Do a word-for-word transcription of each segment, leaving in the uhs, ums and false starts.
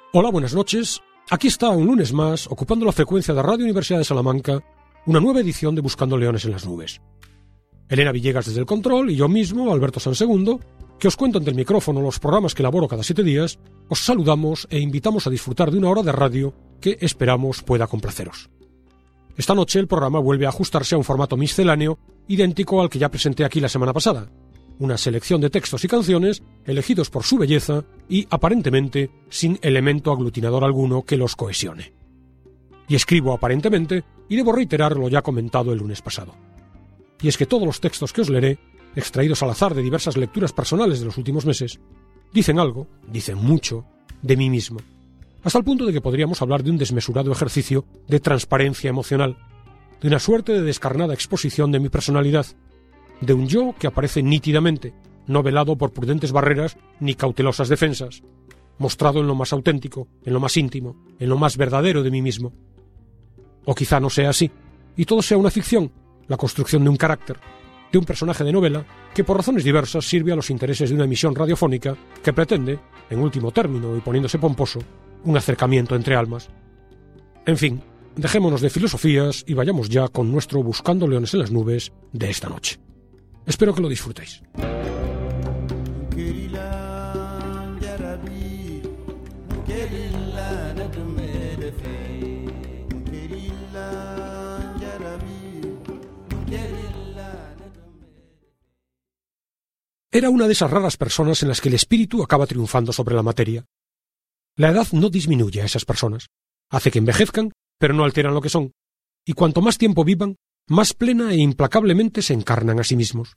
Hola, buenas noches. Aquí está un lunes más, ocupando la frecuencia de Radio Universidad de Salamanca, una nueva edición de Buscando Leones en las Nubes. Elena Villegas desde el control y yo mismo, Alberto Sansegundo, que os cuento ante el micrófono los programas que elaboro cada siete días, os saludamos e invitamos a disfrutar de una hora de radio que esperamos pueda complaceros. Esta noche el programa vuelve a ajustarse a un formato misceláneo idéntico al que ya presenté aquí la semana pasada, una selección de textos y canciones elegidos por su belleza y, aparentemente, sin elemento aglutinador alguno que los cohesione. Y escribo aparentemente, y debo reiterar lo ya comentado el lunes pasado. Y es que todos los textos que os leeré, extraídos al azar de diversas lecturas personales de los últimos meses, dicen algo, dicen mucho, de mí mismo, hasta el punto de que podríamos hablar de un desmesurado ejercicio de transparencia emocional, de una suerte de descarnada exposición de mi personalidad, de un yo que aparece nítidamente, no velado por prudentes barreras ni cautelosas defensas, mostrado en lo más auténtico, en lo más íntimo, en lo más verdadero de mí mismo. O quizá no sea así, y todo sea una ficción, la construcción de un carácter, de un personaje de novela que por razones diversas sirve a los intereses de una emisión radiofónica que pretende, en último término y poniéndose pomposo, un acercamiento entre almas. En fin, dejémonos de filosofías y vayamos ya con nuestro Buscando Leones en las Nubes de esta noche. Espero que lo disfrutéis. Era una de esas raras personas en las que el espíritu acaba triunfando sobre la materia. La edad no disminuye a esas personas, hace que envejezcan, pero no alteran lo que son, y cuanto más tiempo vivan, más plena e implacablemente se encarnan a sí mismos.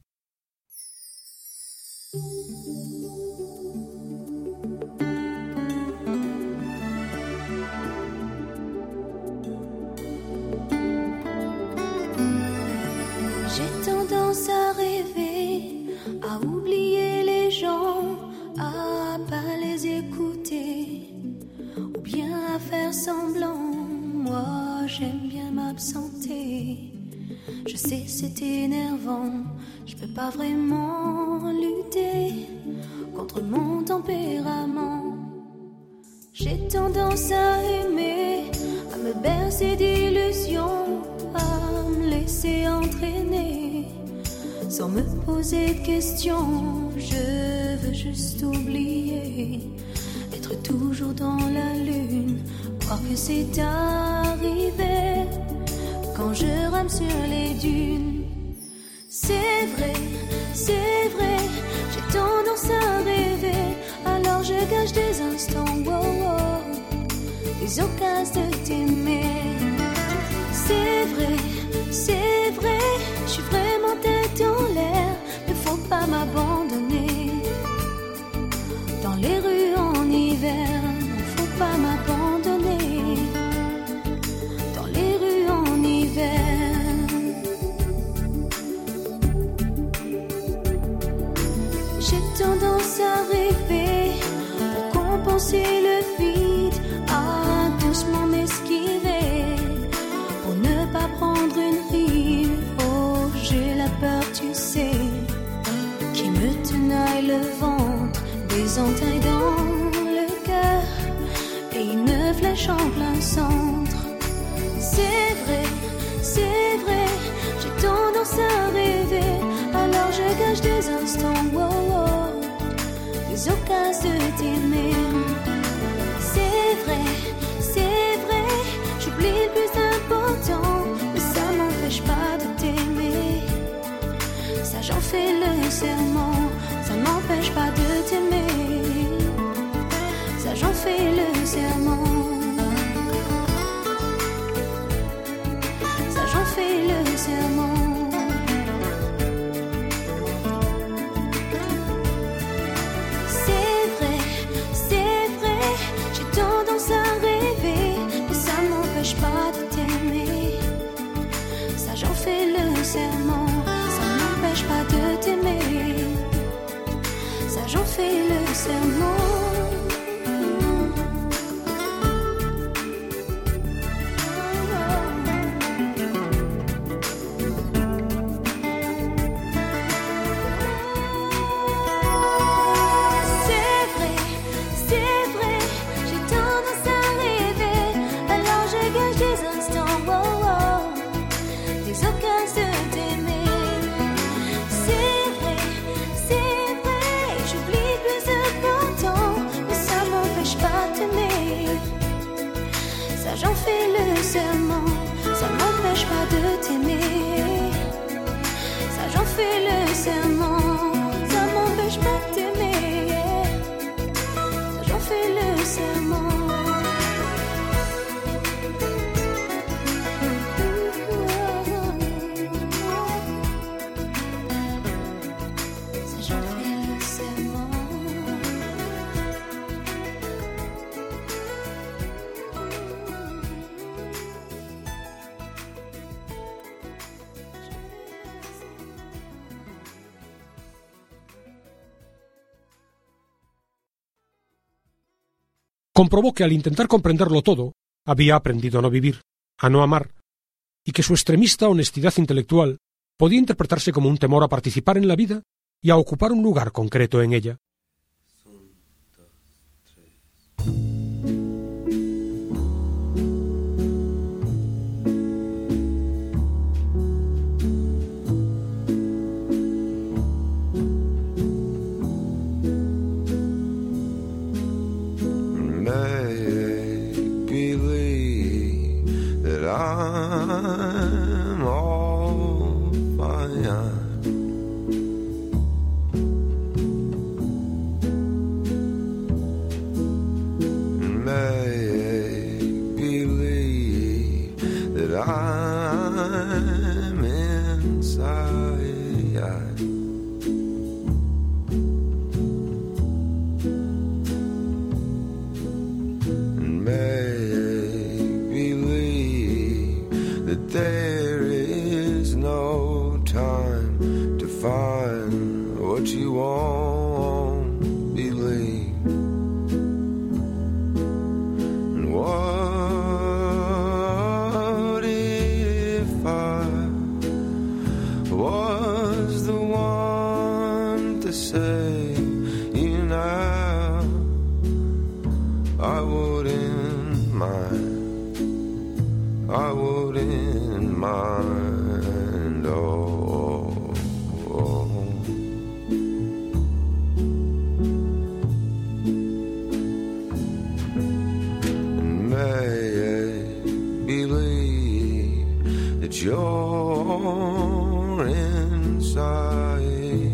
J'ai tendance à rêver, à oublier les gens, à pas les écouter, ou bien à faire semblant. Moi, j'aime bien m'absenter. Je sais c'est énervant, je peux pas vraiment lutter contre mon tempérament. J'ai tendance à aimer, à me bercer d'illusions, à me laisser entraîner, sans me poser de questions. Je veux juste oublier, être toujours dans la lune, croire que c'est arrivé quand je rame sur les dunes. C'est vrai, c'est vrai, j'ai tendance à rêver, alors je gâche des instants, wow, wow, des occasions de t'aimer. C'est vrai, c'est vrai, je suis vraiment tête en l'air, mais faut pas m'abandonner. Dans les rues en hiver, faut pas m'abandonner. Dans les rues en hiver. J'ai tendance à rêver pour compenser le vide, à doucement m'esquiver, pour ne pas prendre une rive. Oh, j'ai la peur, tu sais, qui me tenaille le ventre, des entailles dans le cœur et une flèche en plein centre. C'est vrai, c'est vrai, j'ai tendance à rêver, alors je gâche des instants, wow, wow, des occasions de t'aimer. C'est vrai, c'est vrai, j'oublie le plus important, mais ça m'empêche pas de t'aimer. Ça j'en fais le serment, ça m'empêche pas de t'aimer. Ça j'en fais le serment. Ça j'en fais le serment. C'est vrai, c'est vrai, j'ai tendance à rêver, mais ça m'empêche pas de t'aimer. Ça j'en fais le serment, ça m'empêche pas de t'aimer. Ça j'en fais le serment. C'est vrai, c'est vrai, j'ai tendance serment, ça m'empêche pas de t'aimer. Ça j'en fais le serment, ça m'empêche pas de t'aimer. Ça j'en fais le serment. Comprobó que al intentar comprenderlo todo, había aprendido a no vivir, a no amar, y que su extremista honestidad intelectual podía interpretarse como un temor a participar en la vida y a ocupar un lugar concreto en ella. I'm all fine. Make believe that I'm inside. There is no time to find what you won't believe. And what if I was the one to say you now? I wouldn't mind. I wouldn't mind, oh, oh. And may believe that you're inside.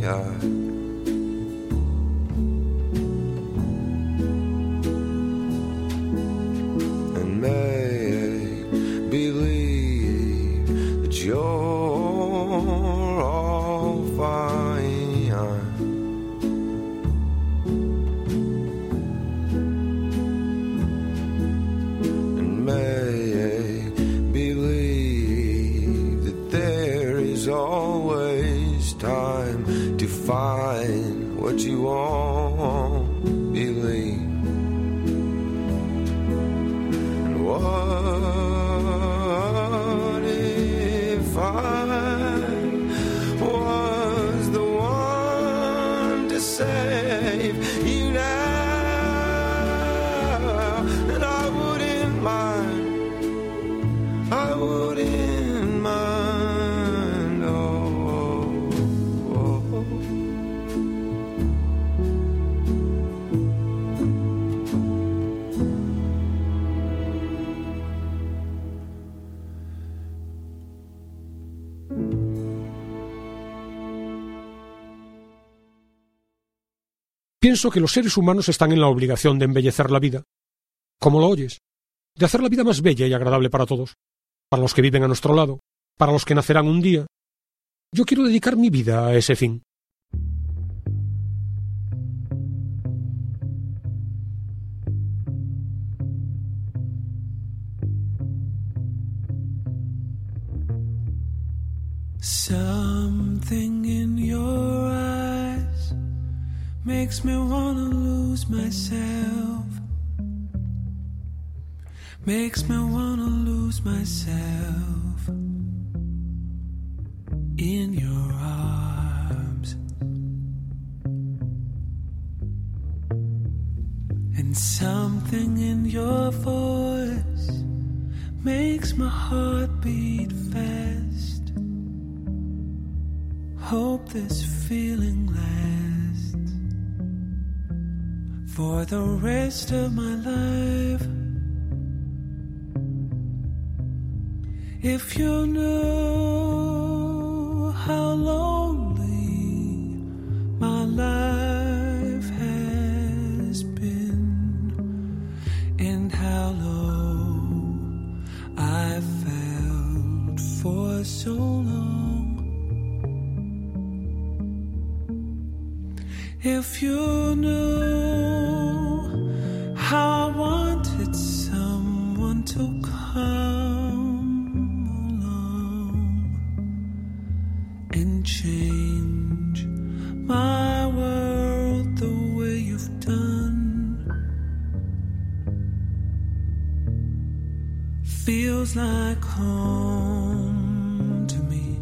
And may believe that you're all fine. And may believe that there is always time to find what you won't believe. And what if I was the one to save you now? And I wouldn't mind, I wouldn't mind, oh, oh, oh. Pienso que los seres humanos están en la obligación de embellecer la vida, como lo oyes, de hacer la vida más bella y agradable para todos, para los que viven a nuestro lado, para los que nacerán un día. Yo quiero dedicar mi vida a ese fin. Something in your eyes makes me wanna lose myself. Makes me wanna lose myself in your arms. And something in your voice makes my heart beat fast. Hope this feeling lasts for the rest of my life. If you knew how lonely my life has been, and how low I felt for so long, if you knew how I wanted someone to come and change my world the way you've done. Feels like home to me.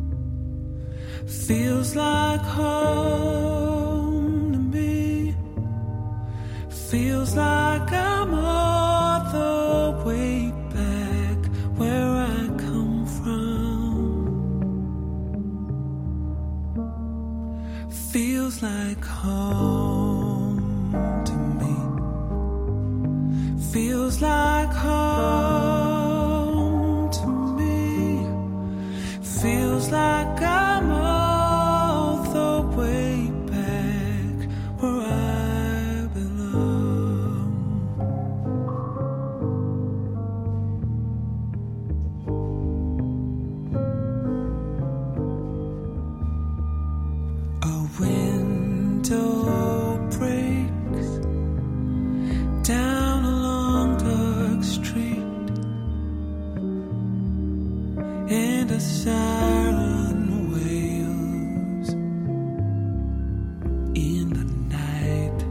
Feels like home to me. Feels like I'm all the way back where I come from. Feels like home to me. Feels like home to me. Feels like I'm all the way back where I belong. A window breaks down a long dark street, and a siren wails in the night.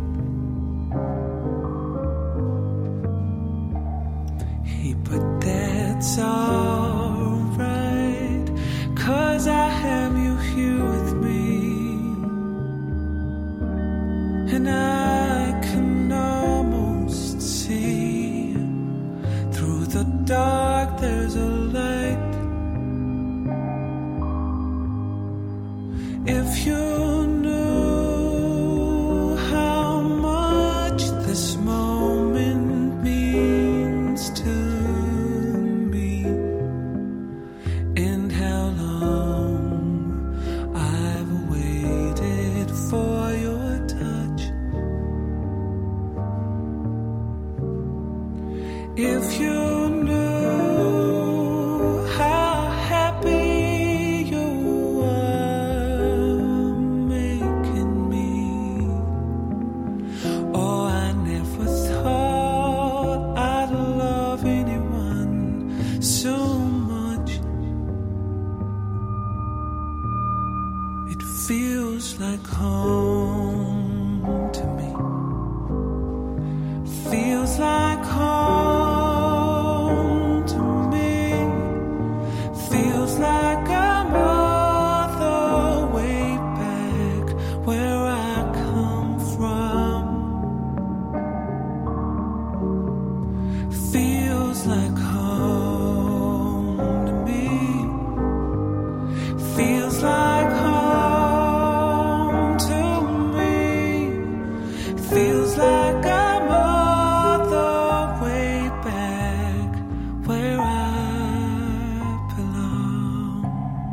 Hey, but that's alright, 'cause I have you here with me. And I can almost see through the dark there's a light. If you knew how much this moment means to me, and how long I've waited for your touch. If you knew how happy you are making me, oh, I never thought I'd love anyone so much. It feels like home to me. Feels like home to me. Feels like I'm all the way back where I come from. Feels like home to me. Feels like home to me. Feels like I'm all the way back where I belong.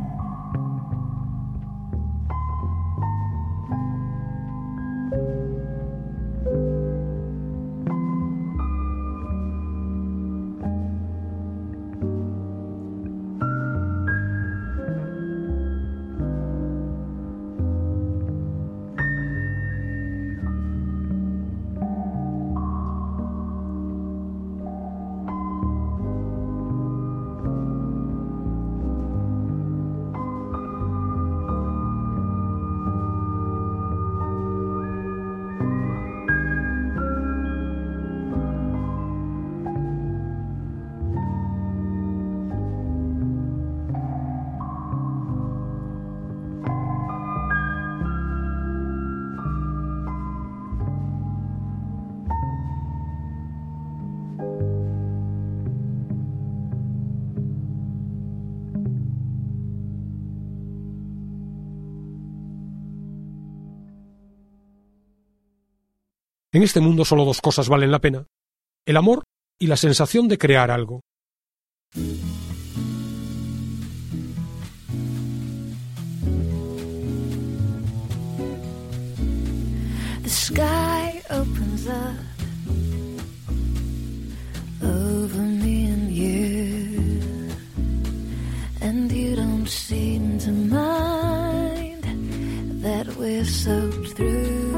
En este mundo solo dos cosas valen la pena: el amor y la sensación de crear algo. the sky opens up over me and you, and you don't seem to mind that we're soaked through.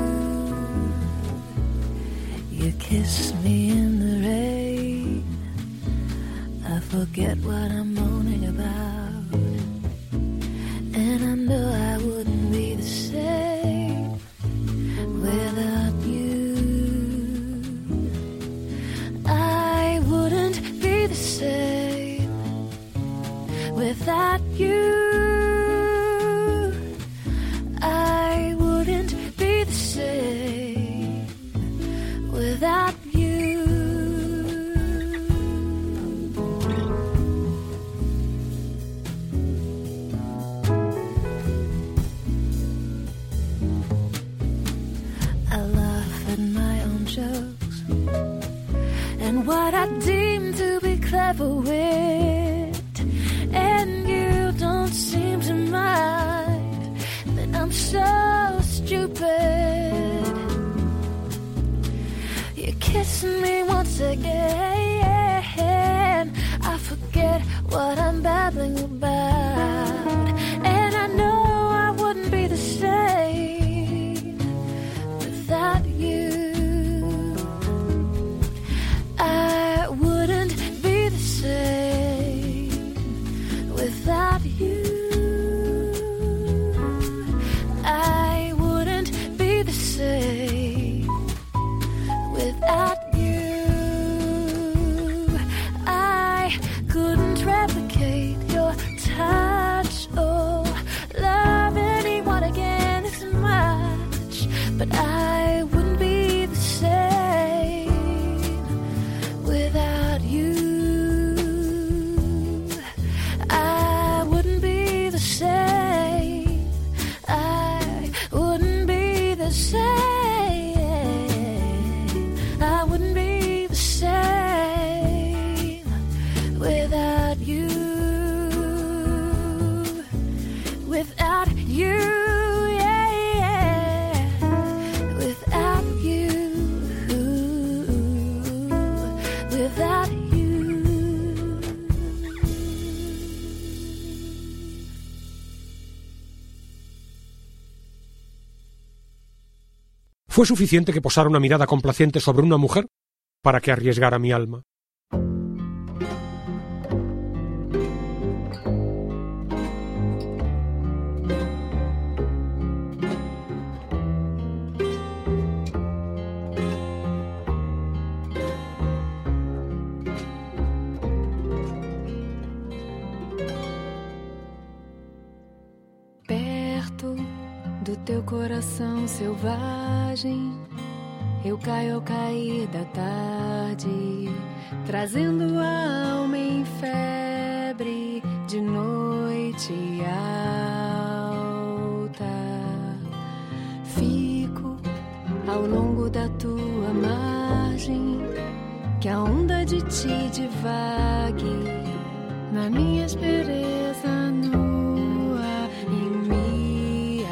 You kiss me in the rain, I forget what I'm moaning about, and I know I wouldn't be the same without you. I wouldn't be the same without you. I wouldn't be the same without you. I laugh at my own jokes and what I deem to be clever wit, and you don't seem to mind that I'm so stupid. You kiss me once again, I forget what I'm babbling about, and I know I wouldn't be the same without you. I wouldn't be the same without you. I wouldn't be the same without you. I couldn't replicate your touch or love anyone again as much, but I wouldn't be the same without you. I wouldn't be the same. I wouldn't be the same. I wouldn't be the same without you. Without you, yeah, yeah. Without you, without you. Fue suficiente que posara una mirada complaciente sobre una mujer para que arriesgara mi alma. Perto do teu coração selvagem, eu caio ao cair da tarde, trazendo a alma em febre de noite alta. Fico ao longo da tua margem, que a onda de ti divague na minha esperança nua e me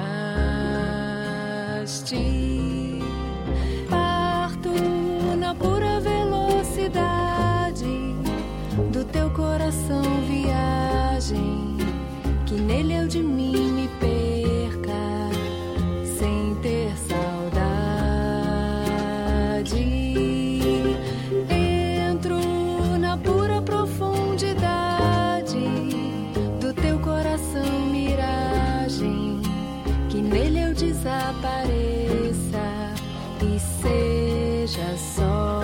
arraste. Parto na pura velocidade do teu coração, viagem, que nele eu de mim me perca sem ter saudade. Entro na pura profundidade do teu coração, miragem, que nele eu desapareça e seja só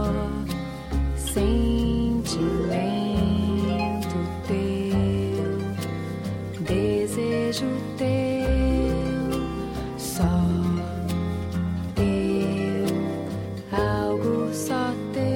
sentimento teu, desejo teu, só teu, algo só teu.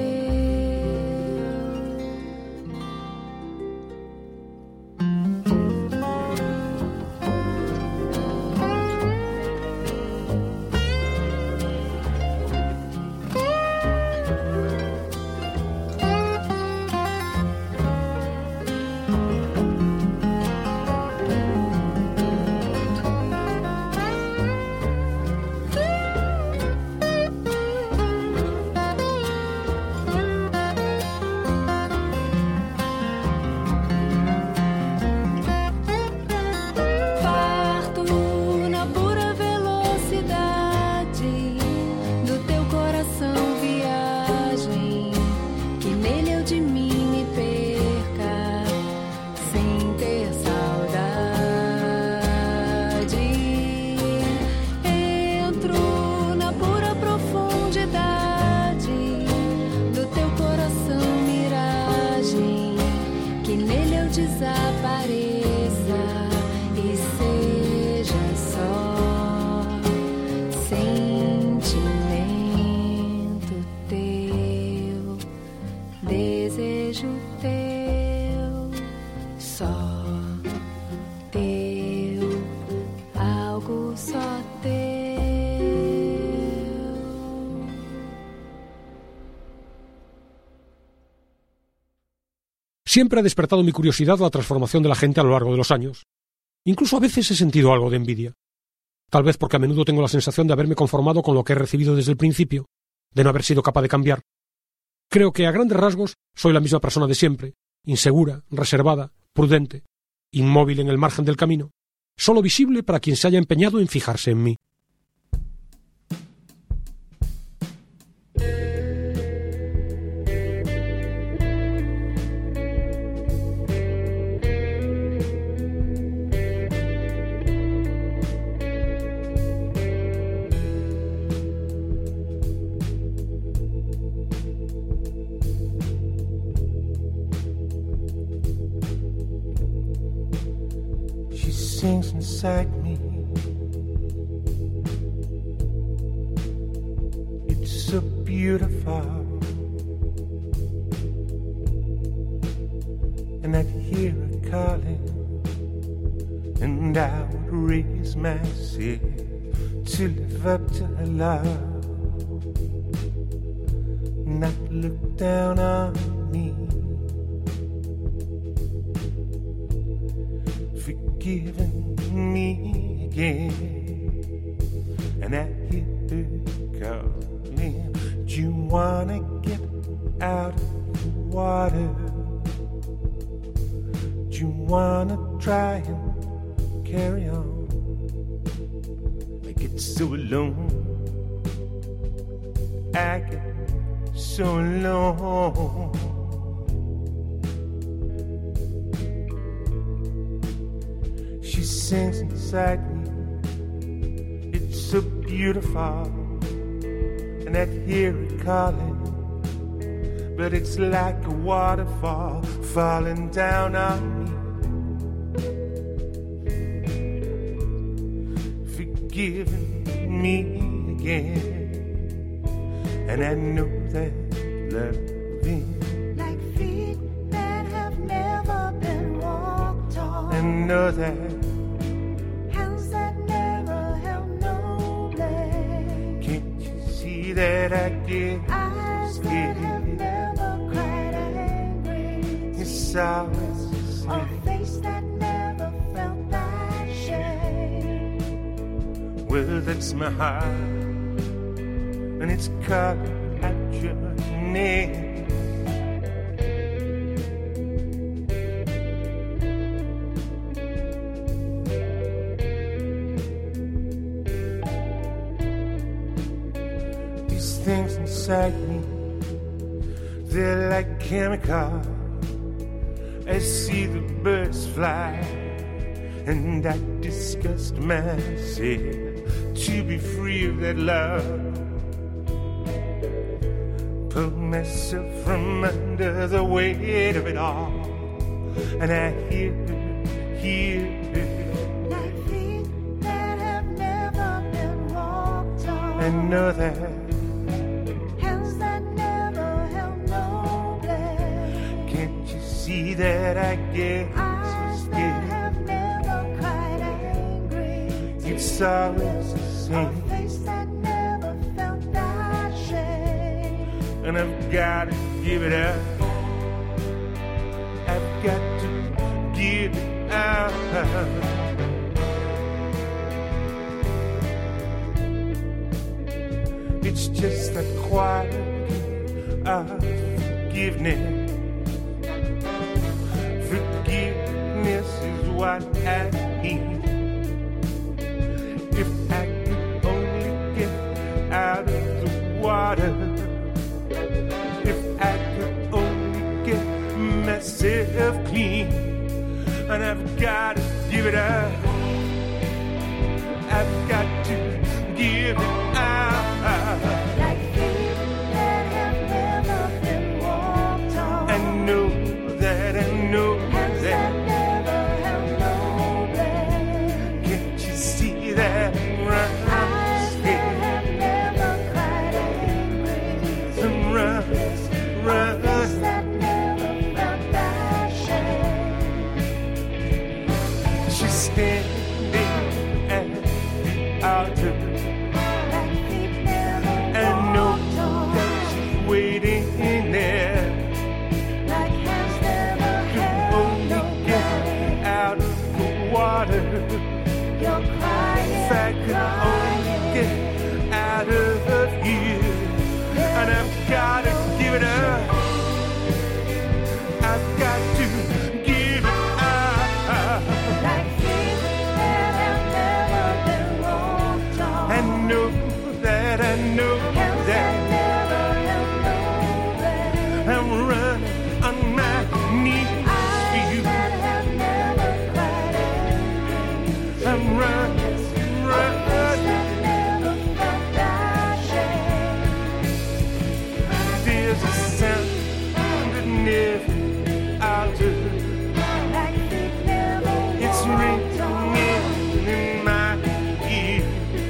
que nele eu desapareça e seja só sentimento teu, desejo teu, só teu, algo só teu. Siempre ha despertado mi curiosidad la transformación de la gente a lo largo de los años. Incluso a veces he sentido algo de envidia. Tal vez porque a menudo tengo la sensación de haberme conformado con lo que he recibido desde el principio, de no haber sido capaz de cambiar. Creo que a grandes rasgos soy la misma persona de siempre, insegura, reservada, prudente, inmóvil en el margen del camino, solo visible para quien se haya empeñado en fijarse en mí. Sings inside me. It's so beautiful, and I'd hear her calling, and I would raise myself to live up to her love, not look down on me. Forgiving me again, and I hear her calling. Do you wanna get out of the water? Do you wanna try and carry on? I get so alone, I get so alone. She sings inside me. It's so beautiful, and I hear it calling, but it's like a waterfall falling down on me, forgiving me again. And I know that loving like feet that have never been walked on, I know that that I get eyes that have never cried angry, it's always the a same. face that never felt that shame. Well, that's my heart, and it's calling at your name. Things inside me, they're like chemical. I see the birds fly, and I disgust myself to be free of that love. Pull myself from under the weight of it all, and I hear her, hear her. Like feet that have never been walked on, I know that that I get eyes that have never cried angry, it's always the a same. face that never felt that shame. And I've got to give it up, I've got to give it up. It's just that quality of forgiveness. Forgiveness is what I need. If I could only get out of the water, if I could only get myself clean, and I've got to give it up, I've got to give it up. Like feet that have never been walked on, I know that I know standing at the altar. And know that she's waiting there. To only get out of the water. If I could only get out of here. And I've gotta give it up. I've got to give it up. I know that I know that I'm running on my knees for you. I'm running, running. There's a sound that never altered. It's ringing in my ear.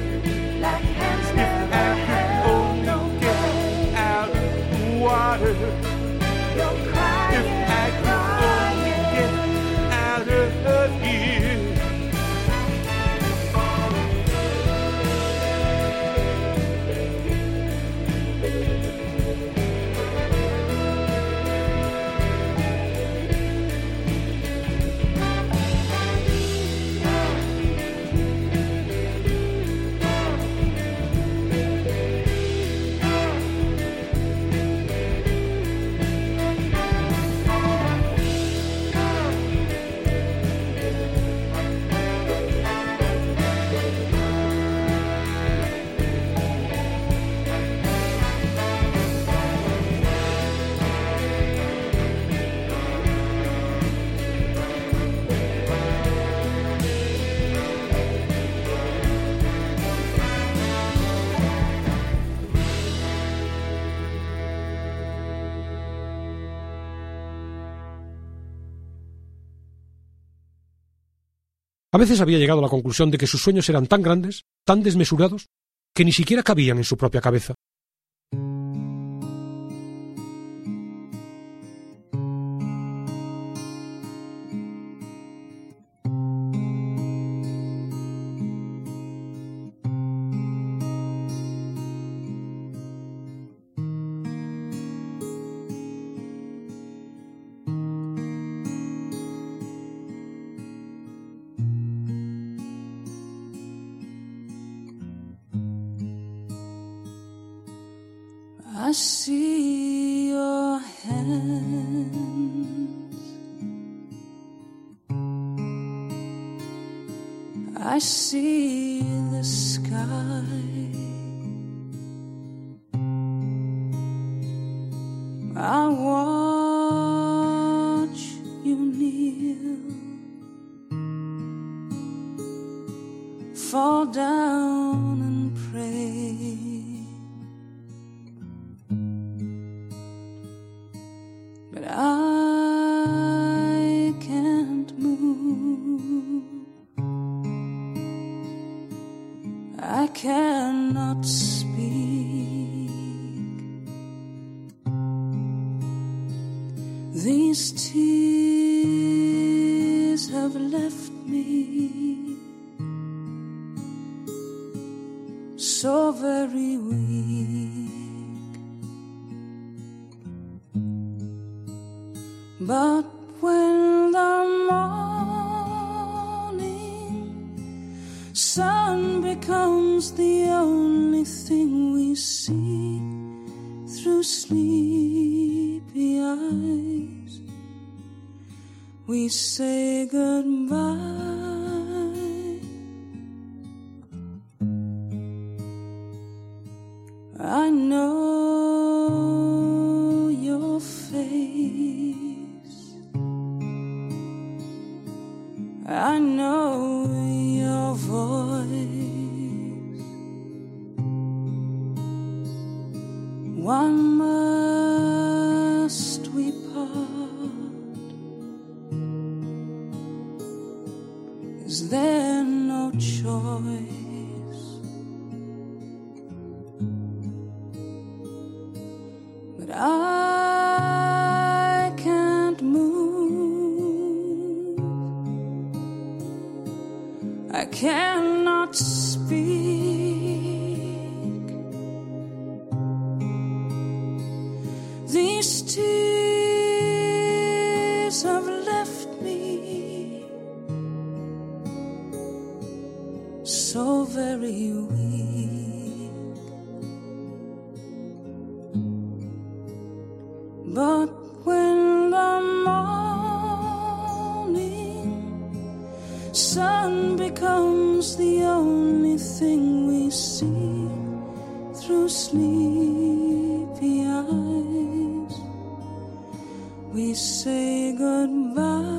If I could only get out of the water. If I could only get out of here. A veces había llegado a la conclusión de que sus sueños eran tan grandes, tan desmesurados, que ni siquiera cabían en su propia cabeza. I see your hands, I see the sky, I watch you kneel, fall down and pray. But I can't move, I cannot speak. These tears have left me so very weak. But when the morning sun becomes the only thing we see through sleepy eyes, we say goodbye. I know your face, I know your voice. One must we part? Is there no choice? But I can't move, I cannot speak. These tears have left me so very weak. But when the morning sun becomes the only thing we see through sleepy eyes, we say goodbye.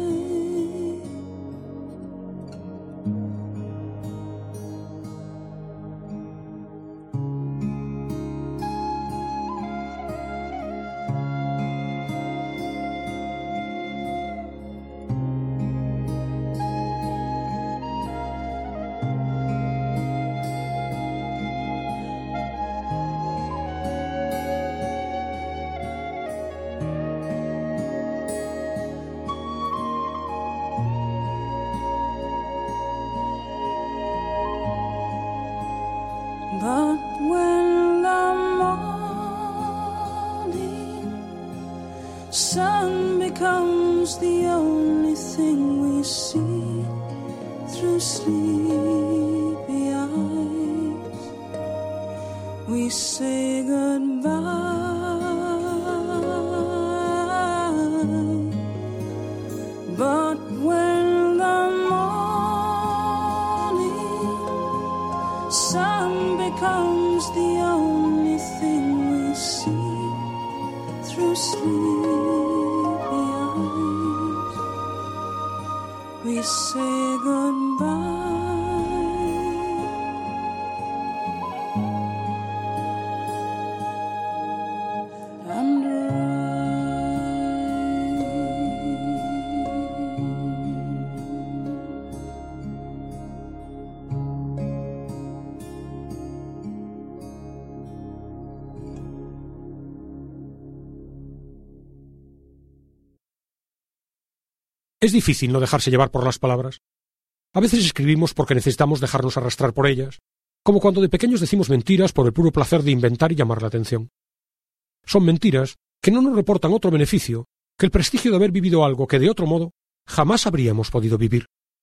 But when the morning sun becomes the only thing we see through sleepy eyes, we say goodbye. But when the morning sun becomes the only thing we see through sleepy eyes, we say goodbye. And Es difícil no dejarse llevar por las palabras. A veces escribimos porque necesitamos dejarnos arrastrar por ellas, como cuando de pequeños decimos mentiras por el puro placer de inventar y llamar la atención. Son mentiras que no nos reportan otro beneficio que el prestigio de haber vivido algo que de otro modo jamás habríamos podido vivir.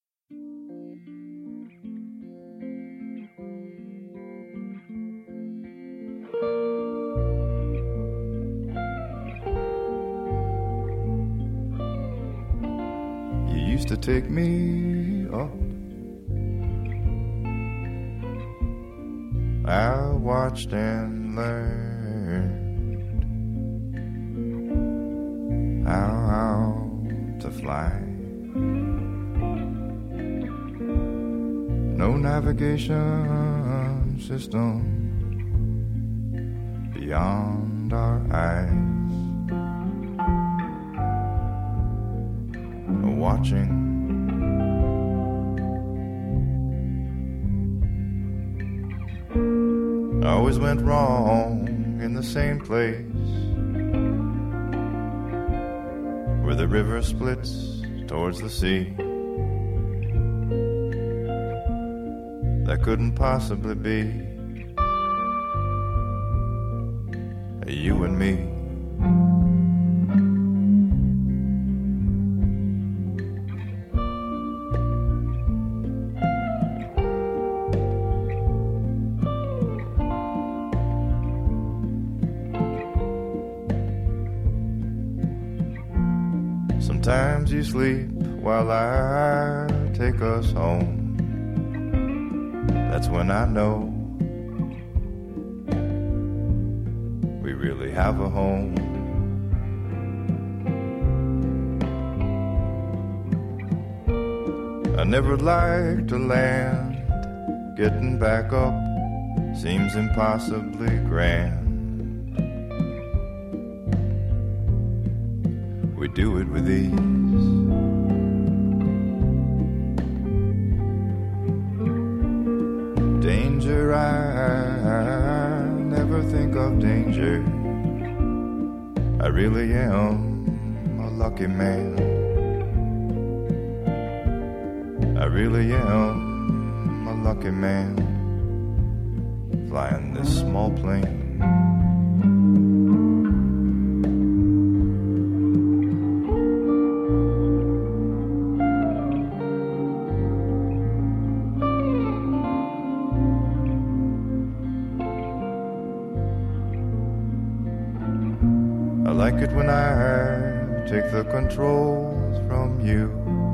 Used to take me up. I watched and learned how to fly. No navigation system beyond our eyes. Watching I always went wrong in the same place where the river splits towards the sea. That couldn't possibly be you and me. Sometimes you sleep while I take us home. That's when I know we really have a home. I never liked to land. Getting back up seems impossibly grand. We do it with ease. Danger, I never think of danger. I really am a lucky man. I I really am a lucky man, flying this small plane. I like it when I take the controls from you,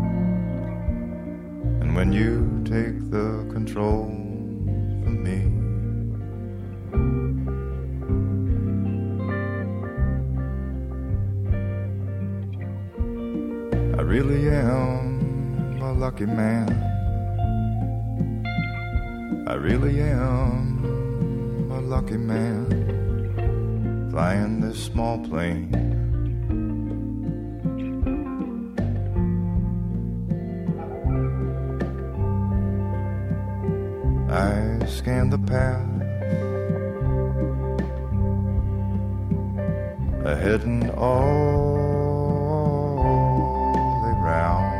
and when you take the controls from me. I really am a lucky man. I really am a lucky man, flying this small plane. I scan the path ahead and all around.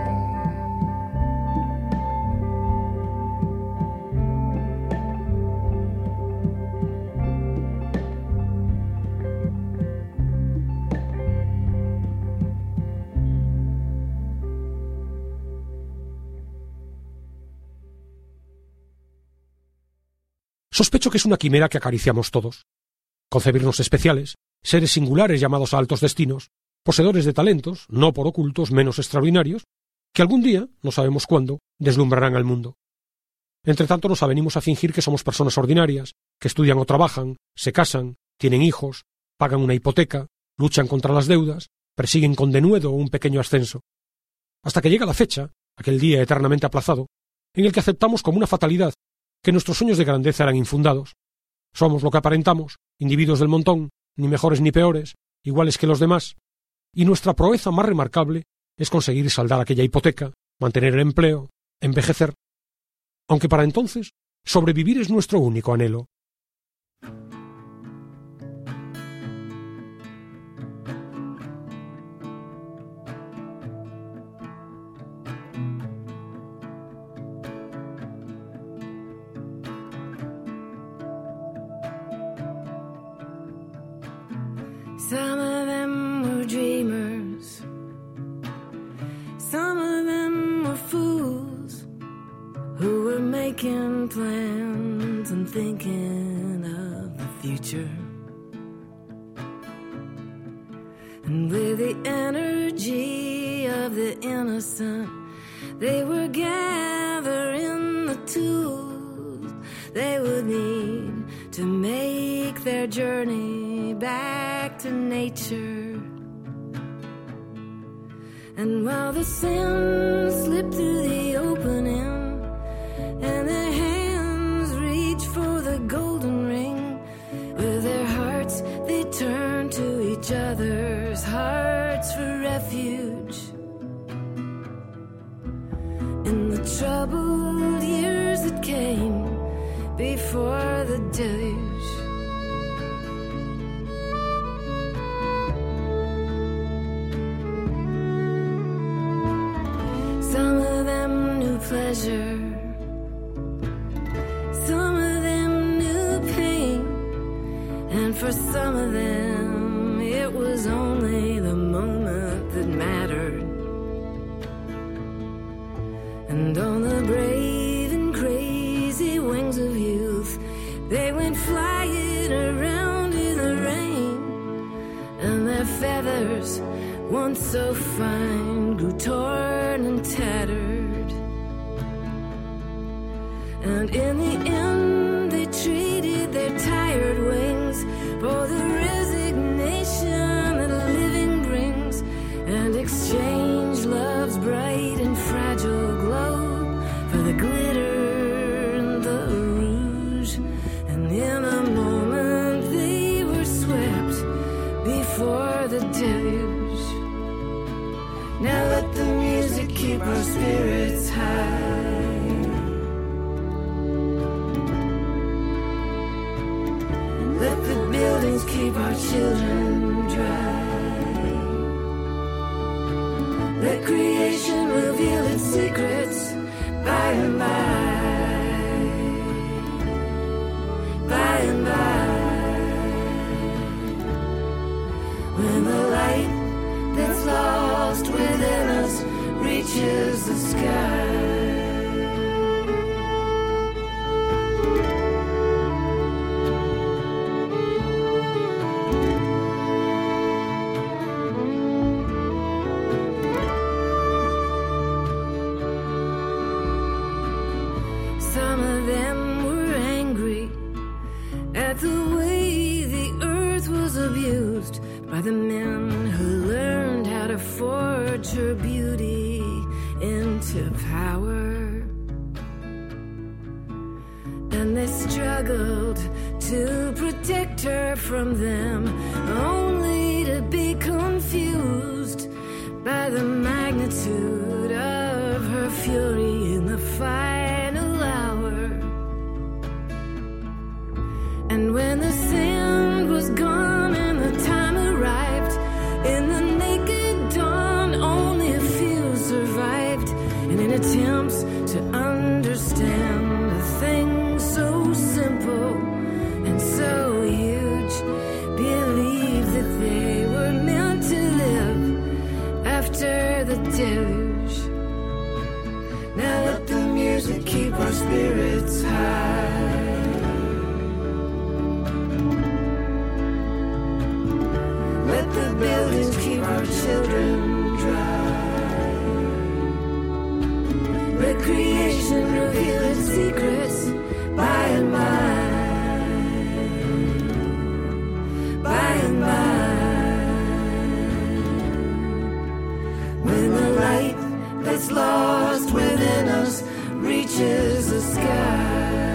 Sospecho que es una quimera que acariciamos todos. Concebirnos especiales, seres singulares llamados a altos destinos, poseedores de talentos, no por ocultos, menos extraordinarios, que algún día, no sabemos cuándo, deslumbrarán al mundo. Entre tanto nos avenimos a fingir que somos personas ordinarias, que estudian o trabajan, se casan, tienen hijos, pagan una hipoteca, luchan contra las deudas, persiguen con denuedo un pequeño ascenso. Hasta que llega la fecha, aquel día eternamente aplazado, en el que aceptamos como una fatalidad que nuestros sueños de grandeza eran infundados. Somos lo que aparentamos, individuos del montón, ni mejores ni peores, iguales que los demás, y nuestra proeza más remarcable es conseguir saldar aquella hipoteca, mantener el empleo, envejecer. Aunque para entonces, sobrevivir es nuestro único anhelo. Some of them were dreamers, some of them were fools who were making plans and thinking of the future. And with the energy of the innocent, they were gathering the tools they would need to make their journey back to nature. And while the sand slipped through the opening and their hands reached for the golden ring, with their hearts they turned to each other's hearts for refuge. In the troubled years that came before the deluge, some of them knew pleasure, some of them knew pain, and for some of them it was only the moment that mattered. And on the brave and crazy wings of youth, they went flying around in the rain, and their feathers, once so fine, grew torn and tattered. And in the end they traded their tired wings for the resignation that living brings, and exchanged love's bright and fragile glow for the glitter and the rouge. And in a moment they were swept before the deluge. Now let the music keep our spirits high. reaches the sky. Some of them were angry at the way the earth was abused by the men who learned how to forge her beauty into power. And they struggled to protect her from them, only to be confused by the magnitude of her fury in the final hour. And when the sand was gone and the time arrived, in the naked dawn only a few survived. And in attempts to understand a thing so simple and so huge, believe that they were meant to live after the deluge. Now let the music keep our spirits high. Let the buildings keep our children dry. Recreation reveal its secrets by and by. By and by. When the light that's lost within us reaches the sky.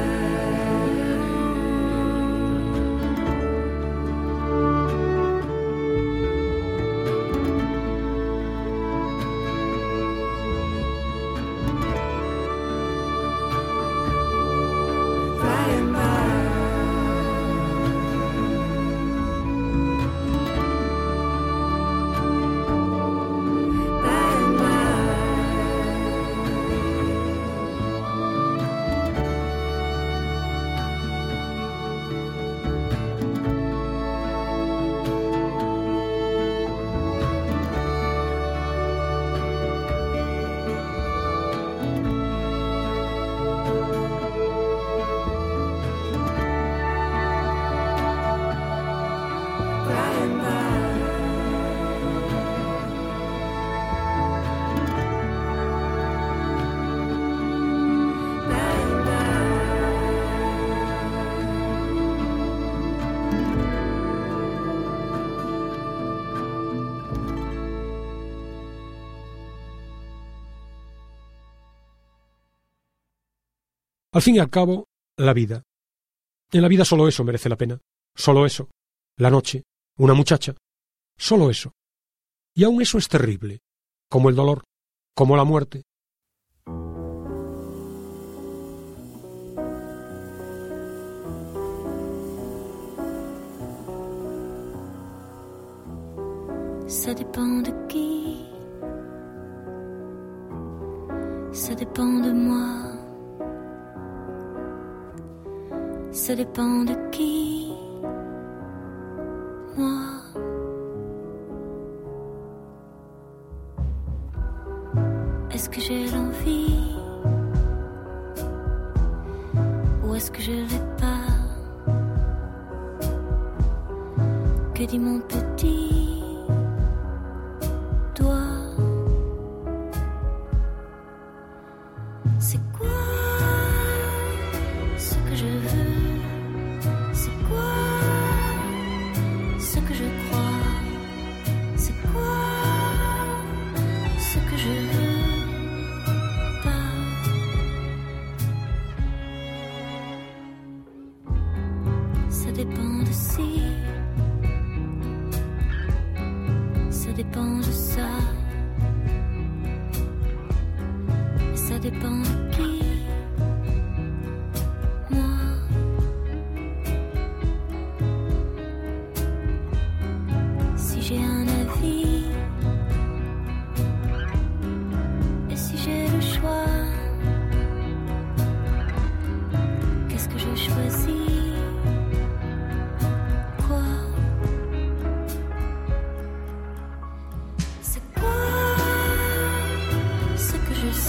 Al fin y al cabo, la vida. En la vida solo eso merece la pena. Solo eso. La noche. Una muchacha. Solo eso. Y aún eso es terrible. Como el dolor. Como la muerte. Ça dépend de qui. Ça dépend de moi. Ça dépend de qui, moi. Est-ce que j'ai l'envie ou est-ce que je l'ai pas? Que dit mon petit doigt? C'est quoi ce que je veux? Ça dépend de si, ça dépend de ça, et ça dépend de qui, moi. Si j'ai un avis, et si j'ai le choix, qu'est-ce que je choisis? Je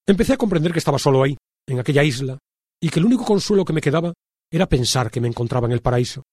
Empecé a comprender que estaba solo ahí, en aquella isla, y que el único consuelo que me quedaba era pensar que me encontraba en el paraíso.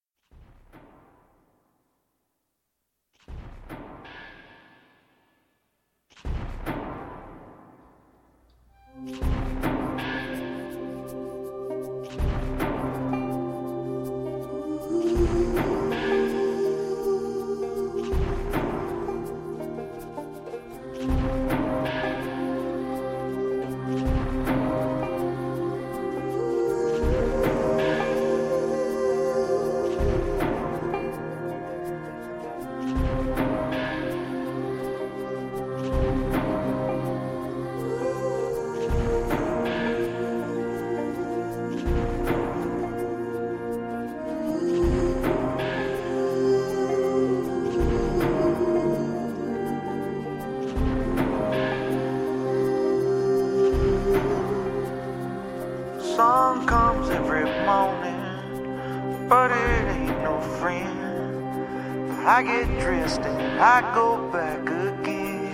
Sun comes every morning, but it ain't no friend. I get dressed and I go back again.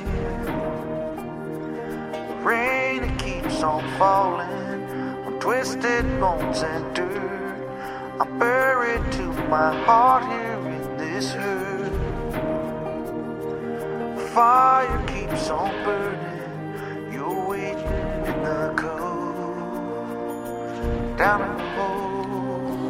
The rain, it keeps on falling on twisted bones and dirt. I'm buried to my heart here in this hurt. The fire keeps on burning, you're waiting in the cold. Down in the hole,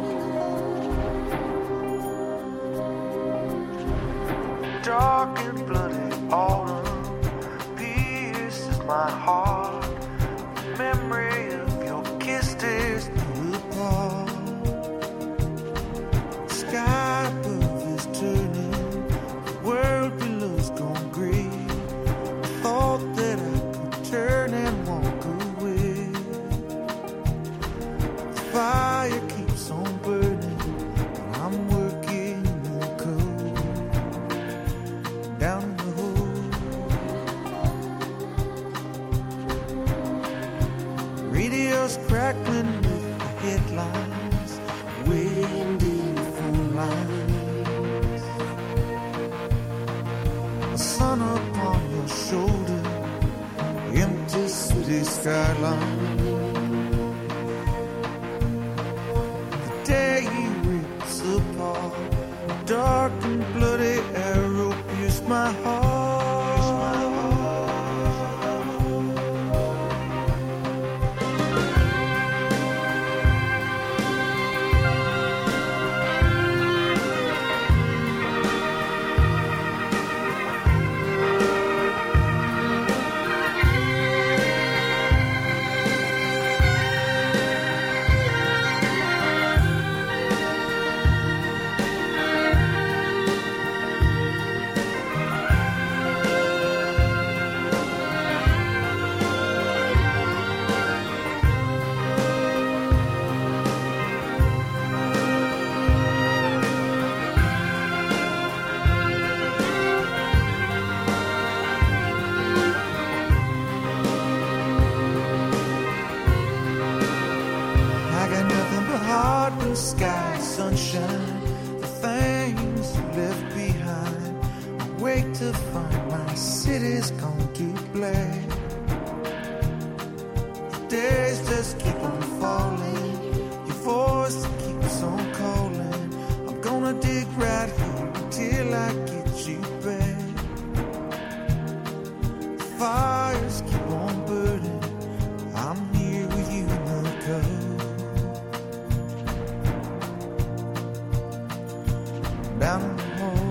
dark and bloody autumn pierces my heart. The memory of your kiss tears me apart. The sky above is turning, the world below's gone gray. I thought that I could turn and walk away. Fire keeps on burning, and I'm working in the cold, down in the hole. Radio's crackling with the headlines, waiting phone lines. The sun upon your shoulder, empty city skyline. Dark and bloody arrow pierced my heart. Sky, sunshine, the things you left behind. I wait to find my city's gone to black. The days just keep on falling, your voice keeps on calling. I'm gonna dig right here until I get you back. The fires keep on burning, I'm here with you in the cold. Down in the hole.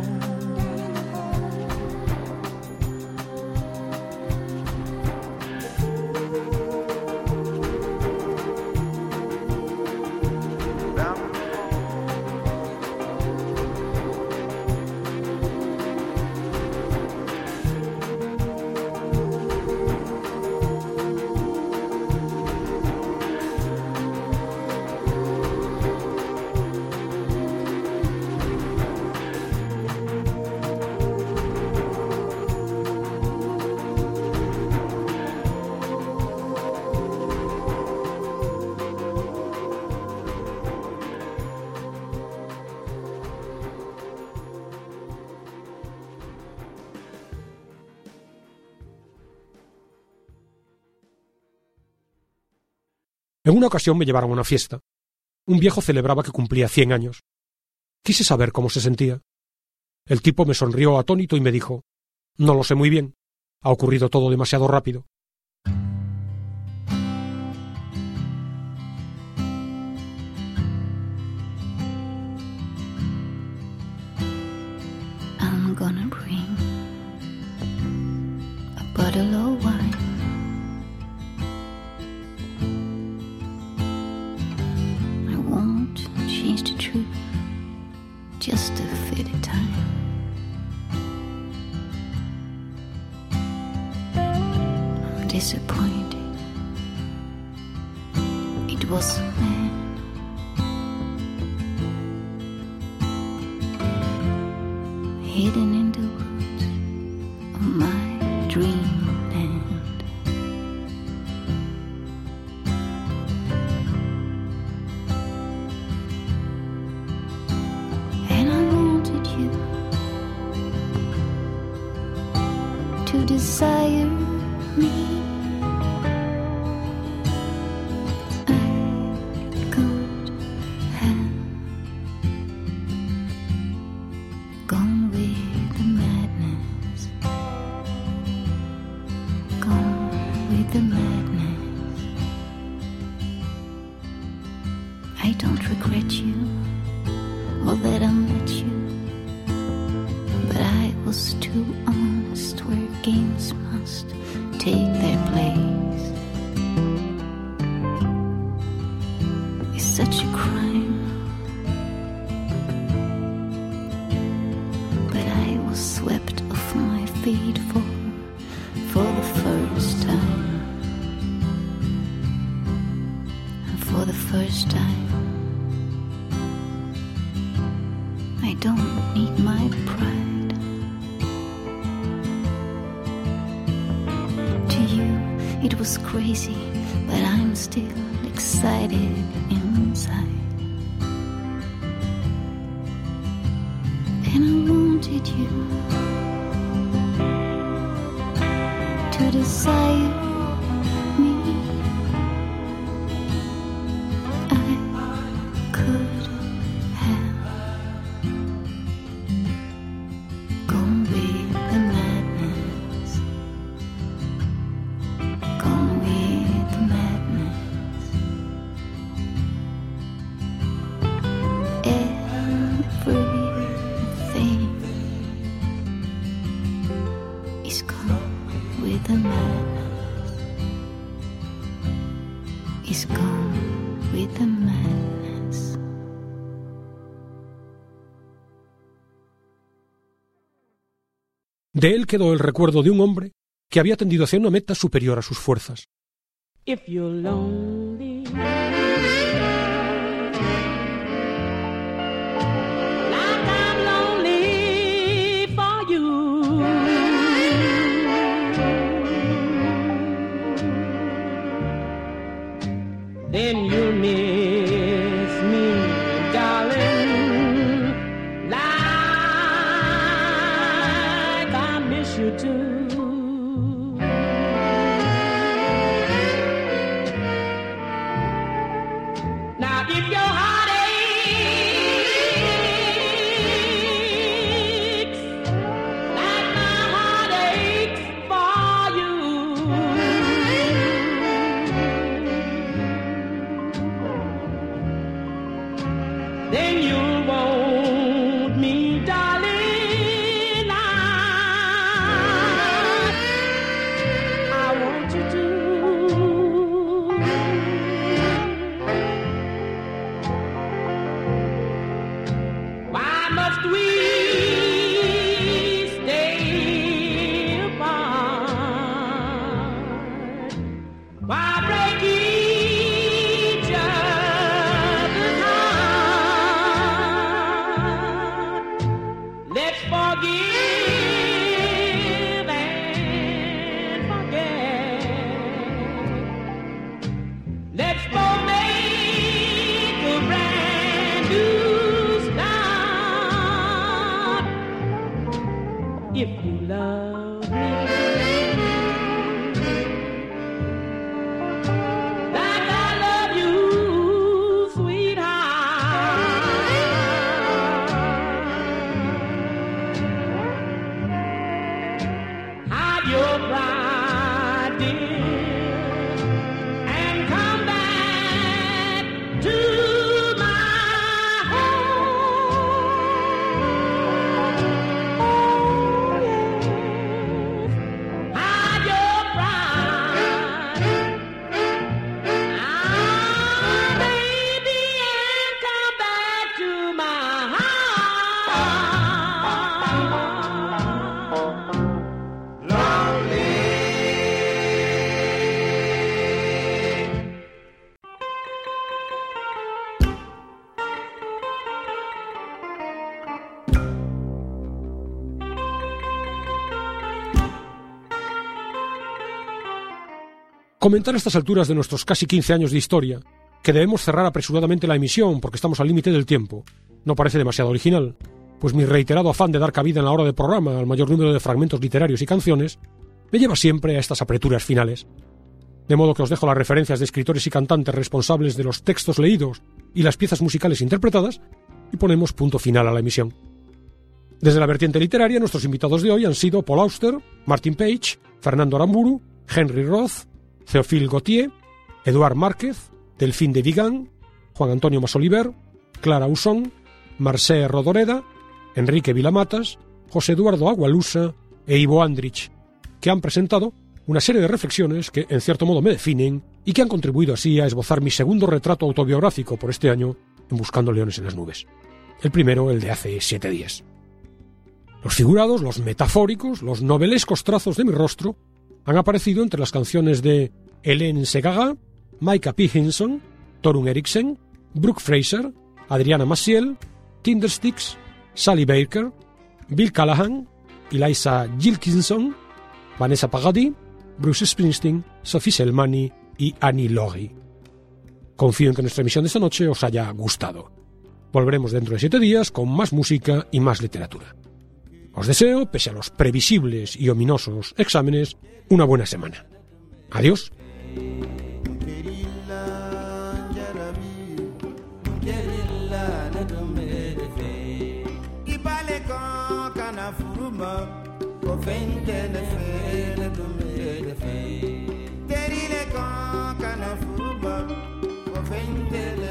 Down in the En una ocasión me llevaron a una fiesta. Un viejo celebraba que cumplía cien años. Quise saber cómo se sentía. El tipo me sonrió atónito y me dijo: «No lo sé muy bien. Ha ocurrido todo demasiado rápido». I'm gonna bring a bottle of wine. I won't change the truth just to fit the time. I'm disappointed. It was a man. Hidden in the woods of my dreamland. And I wanted you to desire me. De él quedó el recuerdo de un hombre que había tendido hacia una meta superior a sus fuerzas. If you're lonely, like I'm lonely for you, then you'll miss me, darling, like I miss you too. Now if your heart aches like my heart aches for you, then you'll want me, darling, like I want you to. Why must we stay apart? Why break each other's heart? Let's forgive and forget. Let's both make a brand new start. If you love me like I love you, Comentar a estas alturas de nuestros casi quince años de historia que debemos cerrar apresuradamente la emisión porque estamos al límite del tiempo no parece demasiado original, pues mi reiterado afán de dar cabida en la hora de programa al mayor número de fragmentos literarios y canciones me lleva siempre a estas apreturas finales. De modo que os dejo las referencias de escritores y cantantes responsables de los textos leídos y las piezas musicales interpretadas y ponemos punto final a la emisión. Desde la vertiente literaria, nuestros invitados de hoy han sido Paul Auster, Martin Page, Fernando Aramburu, Henry Roth, Théophile Gautier, Eduard Márquez, Delphine de Vigan, Juan Antonio Masoliver, Clara Usón, Marcel Rodoreda, Enrique Vilamatas, José Eduardo Agualusa e Ivo Andrich, que han presentado una serie de reflexiones que en cierto modo me definen y que han contribuido así a esbozar mi segundo retrato autobiográfico por este año en Buscando Leones en las Nubes. El primero, el de hace siete días. Los figurados, los metafóricos, los novelescos trazos de mi rostro han aparecido entre las canciones de Hélène Segaga, Micah P. Hinson, Torun Eriksen, Brooke Fraser, Adriana Maciel, Tindersticks, Sally Baker, Bill Callahan, Eliza Gilkinson, Vanessa Paradis, Bruce Springsteen, Sophie Selmani y Annie Laurie. Confío en que nuestra emisión de esta noche os haya gustado. Volveremos dentro de siete días con más música y más literatura. Os deseo, pese a los previsibles y ominosos exámenes, una buena semana. Adiós. Terile con kana furuba, ofende